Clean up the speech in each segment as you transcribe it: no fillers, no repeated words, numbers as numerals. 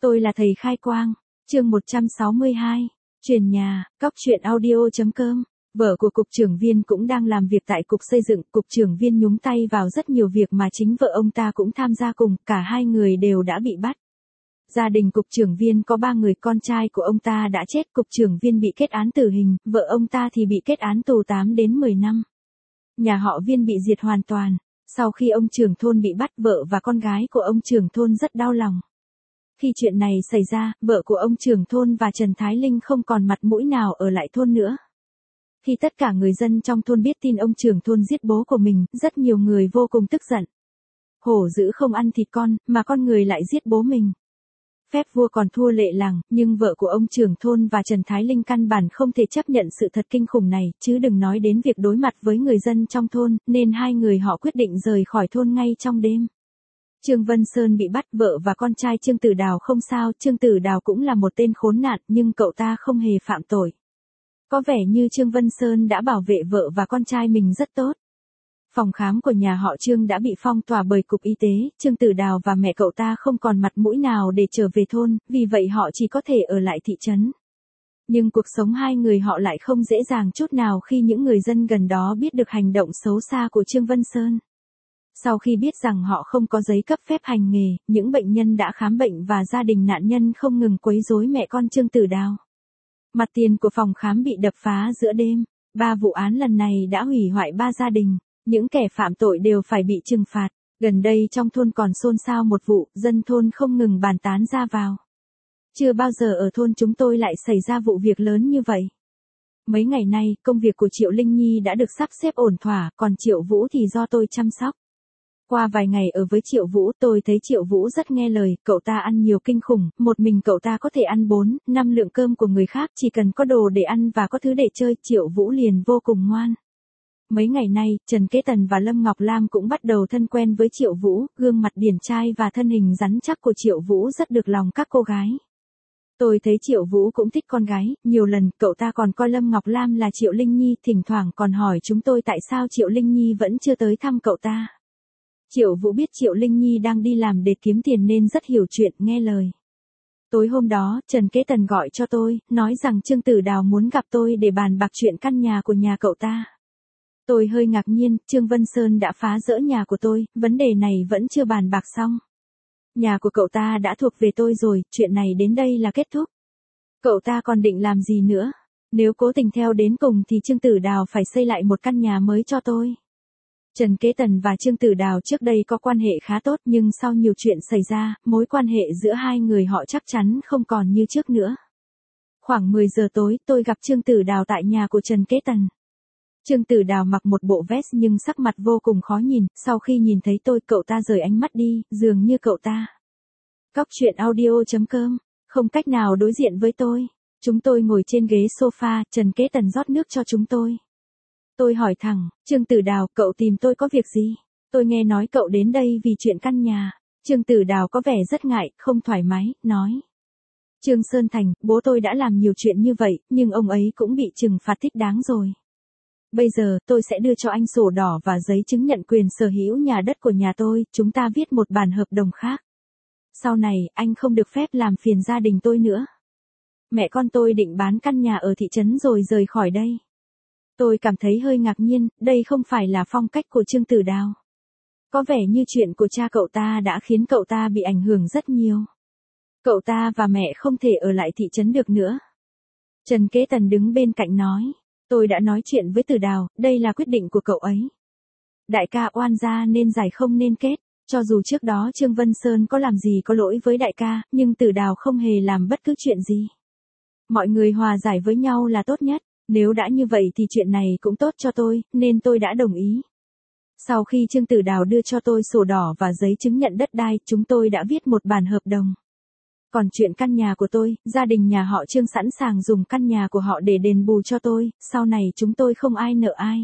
Tôi là thầy khai quang. Chương 162. Truyền nhà, Cóc truyện audio.com. Vợ của cục trưởng Viên cũng đang làm việc tại cục xây dựng, cục trưởng Viên nhúng tay vào rất nhiều việc mà chính vợ ông ta cũng tham gia cùng, cả hai người đều đã bị bắt. Gia đình cục trưởng Viên có 3 người, con trai của ông ta đã chết, cục trưởng Viên bị kết án tử hình, vợ ông ta thì bị kết án tù 8 đến 10 năm. Nhà họ Viên bị diệt hoàn toàn. Sau khi ông trưởng thôn bị bắt, vợ và con gái của ông trưởng thôn rất đau lòng. Khi chuyện này xảy ra, vợ của ông trưởng thôn và Trần Thái Linh không còn mặt mũi nào ở lại thôn nữa. Khi tất cả người dân trong thôn biết tin ông trưởng thôn giết bố của mình, rất nhiều người vô cùng tức giận. Hổ dữ không ăn thịt con, mà con người lại giết bố mình. Phép vua còn thua lệ làng, nhưng vợ của ông trưởng thôn và Trần Thái Linh căn bản không thể chấp nhận sự thật kinh khủng này, chứ đừng nói đến việc đối mặt với người dân trong thôn, nên hai người họ quyết định rời khỏi thôn ngay trong đêm. Trương Vân Sơn bị bắt, vợ và con trai Trương Tử Đào không sao, Trương Tử Đào cũng là một tên khốn nạn, nhưng cậu ta không hề phạm tội. Có vẻ như Trương Vân Sơn đã bảo vệ vợ và con trai mình rất tốt. Phòng khám của nhà họ Trương đã bị phong tỏa bởi cục y tế, Trương Tử Đào và mẹ cậu ta không còn mặt mũi nào để trở về thôn, vì vậy họ chỉ có thể ở lại thị trấn. Nhưng cuộc sống hai người họ lại không dễ dàng chút nào khi những người dân gần đó biết được hành động xấu xa của Trương Vân Sơn. Sau khi biết rằng họ không có giấy cấp phép hành nghề, những bệnh nhân đã khám bệnh và gia đình nạn nhân không ngừng quấy rối mẹ con Trương Tử Đào. Mặt tiền của phòng khám bị đập phá giữa đêm. 3 vụ án lần này đã hủy hoại 3 gia đình. Những kẻ phạm tội đều phải bị trừng phạt. Gần đây trong thôn còn xôn xao một vụ, dân thôn không ngừng bàn tán ra vào. Chưa bao giờ ở thôn chúng tôi lại xảy ra vụ việc lớn như vậy. Mấy ngày nay, công việc của Triệu Linh Nhi đã được sắp xếp ổn thỏa, còn Triệu Vũ thì do tôi chăm sóc. Qua vài ngày ở với Triệu Vũ, tôi thấy Triệu Vũ rất nghe lời, cậu ta ăn nhiều kinh khủng, một mình cậu ta có thể ăn 4, 5 lượng cơm của người khác, chỉ cần có đồ để ăn và có thứ để chơi, Triệu Vũ liền vô cùng ngoan. Mấy ngày nay, Trần Kế Tần và Lâm Ngọc Lam cũng bắt đầu thân quen với Triệu Vũ, gương mặt điển trai và thân hình rắn chắc của Triệu Vũ rất được lòng các cô gái. Tôi thấy Triệu Vũ cũng thích con gái, nhiều lần cậu ta còn coi Lâm Ngọc Lam là Triệu Linh Nhi, thỉnh thoảng còn hỏi chúng tôi tại sao Triệu Linh Nhi vẫn chưa tới thăm cậu ta. Triệu Vũ biết Triệu Linh Nhi đang đi làm để kiếm tiền nên rất hiểu chuyện, nghe lời. Tối hôm đó, Trần Kế Tần gọi cho tôi, nói rằng Trương Tử Đào muốn gặp tôi để bàn bạc chuyện căn nhà của nhà cậu ta. Tôi hơi ngạc nhiên, Trương Vân Sơn đã phá rỡ nhà của tôi, vấn đề này vẫn chưa bàn bạc xong. Nhà của cậu ta đã thuộc về tôi rồi, chuyện này đến đây là kết thúc. Cậu ta còn định làm gì nữa? Nếu cố tình theo đến cùng thì Trương Tử Đào phải xây lại một căn nhà mới cho tôi. Trần Kế Tần và Trương Tử Đào trước đây có quan hệ khá tốt, nhưng sau nhiều chuyện xảy ra, mối quan hệ giữa hai người họ chắc chắn không còn như trước nữa. Khoảng 10 giờ tối, tôi gặp Trương Tử Đào tại nhà của Trần Kế Tần. Trương Tử Đào mặc một bộ vest nhưng sắc mặt vô cùng khó nhìn, sau khi nhìn thấy tôi, cậu ta rời ánh mắt đi, dường như cậu ta. Cóc truyện audio.com, không cách nào đối diện với tôi. Chúng tôi ngồi trên ghế sofa, Trần Kế Tần rót nước cho chúng tôi. Tôi hỏi thẳng, Trương Tử Đào, cậu tìm tôi có việc gì? Tôi nghe nói cậu đến đây vì chuyện căn nhà. Trương Tử Đào có vẻ rất ngại, không thoải mái, nói. Trương Sơn Thành, bố tôi đã làm nhiều chuyện như vậy, nhưng ông ấy cũng bị trừng phạt thích đáng rồi. Bây giờ, tôi sẽ đưa cho anh sổ đỏ và giấy chứng nhận quyền sở hữu nhà đất của nhà tôi, chúng ta viết một bản hợp đồng khác. Sau này, anh không được phép làm phiền gia đình tôi nữa. Mẹ con tôi định bán căn nhà ở thị trấn rồi rời khỏi đây. Tôi cảm thấy hơi ngạc nhiên, đây không phải là phong cách của Trương Tử Đào. Có vẻ như chuyện của cha cậu ta đã khiến cậu ta bị ảnh hưởng rất nhiều. Cậu ta và mẹ không thể ở lại thị trấn được nữa. Trần Kế Tần đứng bên cạnh nói. Tôi đã nói chuyện với Tử Đào, đây là quyết định của cậu ấy. Đại ca oan gia nên giải không nên kết, cho dù trước đó Trương Vân Sơn có làm gì có lỗi với đại ca, nhưng Tử Đào không hề làm bất cứ chuyện gì. Mọi người hòa giải với nhau là tốt nhất, nếu đã như vậy thì chuyện này cũng tốt cho tôi, nên tôi đã đồng ý. Sau khi Trương Tử Đào đưa cho tôi sổ đỏ và giấy chứng nhận đất đai, chúng tôi đã viết một bản hợp đồng. Còn chuyện căn nhà của tôi, gia đình nhà họ Trương sẵn sàng dùng căn nhà của họ để đền bù cho tôi, sau này chúng tôi không ai nợ ai.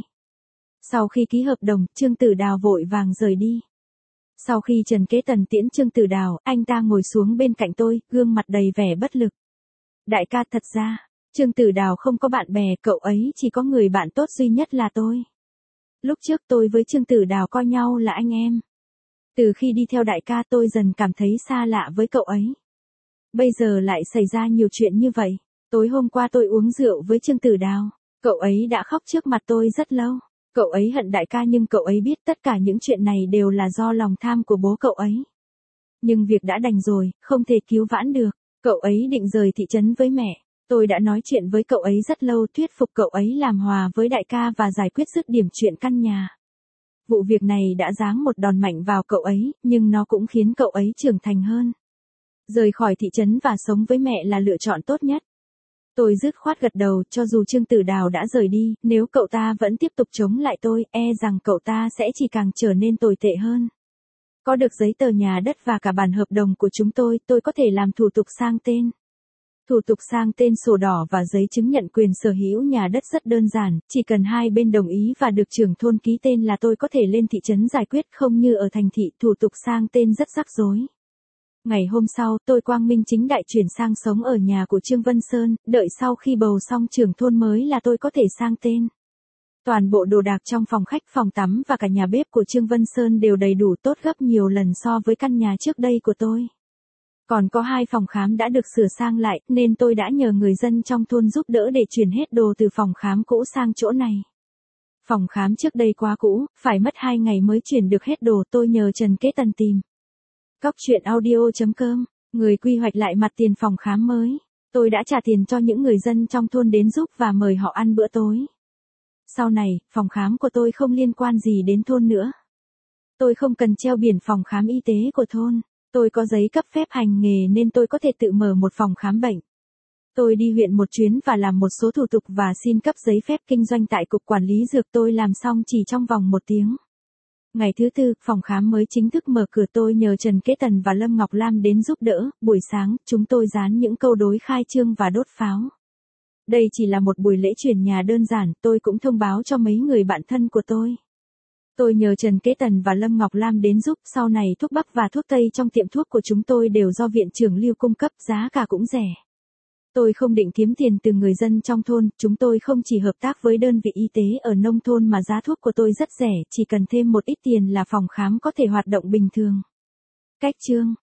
Sau khi ký hợp đồng, Trương Tử Đào vội vàng rời đi. Sau khi Trần Kế Tần tiễn Trương Tử Đào, anh ta ngồi xuống bên cạnh tôi, gương mặt đầy vẻ bất lực. Đại ca, thật ra, Trương Tử Đào không có bạn bè, cậu ấy chỉ có người bạn tốt duy nhất là tôi. Lúc trước tôi với Trương Tử Đào coi nhau là anh em. Từ khi đi theo đại ca tôi dần cảm thấy xa lạ với cậu ấy. Bây giờ lại xảy ra nhiều chuyện như vậy. Tối hôm qua tôi uống rượu với Trương Tử Đào. Cậu ấy đã khóc trước mặt tôi rất lâu. Cậu ấy hận đại ca nhưng cậu ấy biết tất cả những chuyện này đều là do lòng tham của bố cậu ấy. Nhưng việc đã đành rồi, không thể cứu vãn được. Cậu ấy định rời thị trấn với mẹ. Tôi đã nói chuyện với cậu ấy rất lâu, thuyết phục cậu ấy làm hòa với đại ca và giải quyết dứt điểm chuyện căn nhà. Vụ việc này đã giáng một đòn mạnh vào cậu ấy, nhưng nó cũng khiến cậu ấy trưởng thành hơn. Rời khỏi thị trấn và sống với mẹ là lựa chọn tốt nhất. Tôi dứt khoát gật đầu, cho dù Trương Tử Đào đã rời đi, nếu cậu ta vẫn tiếp tục chống lại tôi, rằng cậu ta sẽ chỉ càng trở nên tồi tệ hơn. Có được giấy tờ nhà đất và cả bản hợp đồng của chúng tôi có thể làm thủ tục sang tên. Thủ tục sang tên sổ đỏ và giấy chứng nhận quyền sở hữu nhà đất rất đơn giản, chỉ cần hai bên đồng ý và được trưởng thôn ký tên là tôi có thể lên thị trấn giải quyết, không như ở thành thị, thủ tục sang tên rất rắc rối. Ngày hôm sau, tôi quang minh chính đại chuyển sang sống ở nhà của Trương Vân Sơn, đợi sau khi bầu xong trưởng thôn mới là tôi có thể sang tên. Toàn bộ đồ đạc trong phòng khách, phòng tắm và cả nhà bếp của Trương Vân Sơn đều đầy đủ, tốt gấp nhiều lần so với căn nhà trước đây của tôi. Còn có 2 phòng khám đã được sửa sang lại, nên tôi đã nhờ người dân trong thôn giúp đỡ để chuyển hết đồ từ phòng khám cũ sang chỗ này. Phòng khám trước đây quá cũ, phải mất 2 ngày mới chuyển được hết đồ, tôi nhờ Trần Kế Tần tìm. Cóc truyện audio.com, người quy hoạch lại mặt tiền phòng khám mới. Tôi đã trả tiền cho những người dân trong thôn đến giúp và mời họ ăn bữa tối. Sau này, phòng khám của tôi không liên quan gì đến thôn nữa. Tôi không cần treo biển phòng khám y tế của thôn. Tôi có giấy cấp phép hành nghề nên tôi có thể tự mở một phòng khám bệnh. Tôi đi huyện một chuyến và làm một số thủ tục và xin cấp giấy phép kinh doanh tại Cục Quản lý Dược, tôi làm xong chỉ trong vòng 1 tiếng. Ngày thứ 4, phòng khám mới chính thức mở cửa, tôi nhờ Trần Kế Tần và Lâm Ngọc Lam đến giúp đỡ. Buổi sáng, chúng tôi dán những câu đối khai trương và đốt pháo. Đây chỉ là một buổi lễ chuyển nhà đơn giản, tôi cũng thông báo cho mấy người bạn thân của tôi. Tôi nhờ Trần Kế Tần và Lâm Ngọc Lam đến giúp, sau này thuốc bắc và thuốc tây trong tiệm thuốc của chúng tôi đều do viện trưởng Lưu cung cấp, giá cả cũng rẻ. Tôi không định kiếm tiền từ người dân trong thôn, chúng tôi không chỉ hợp tác với đơn vị y tế ở nông thôn mà giá thuốc của tôi rất rẻ, chỉ cần thêm một ít tiền là phòng khám có thể hoạt động bình thường. Cách chương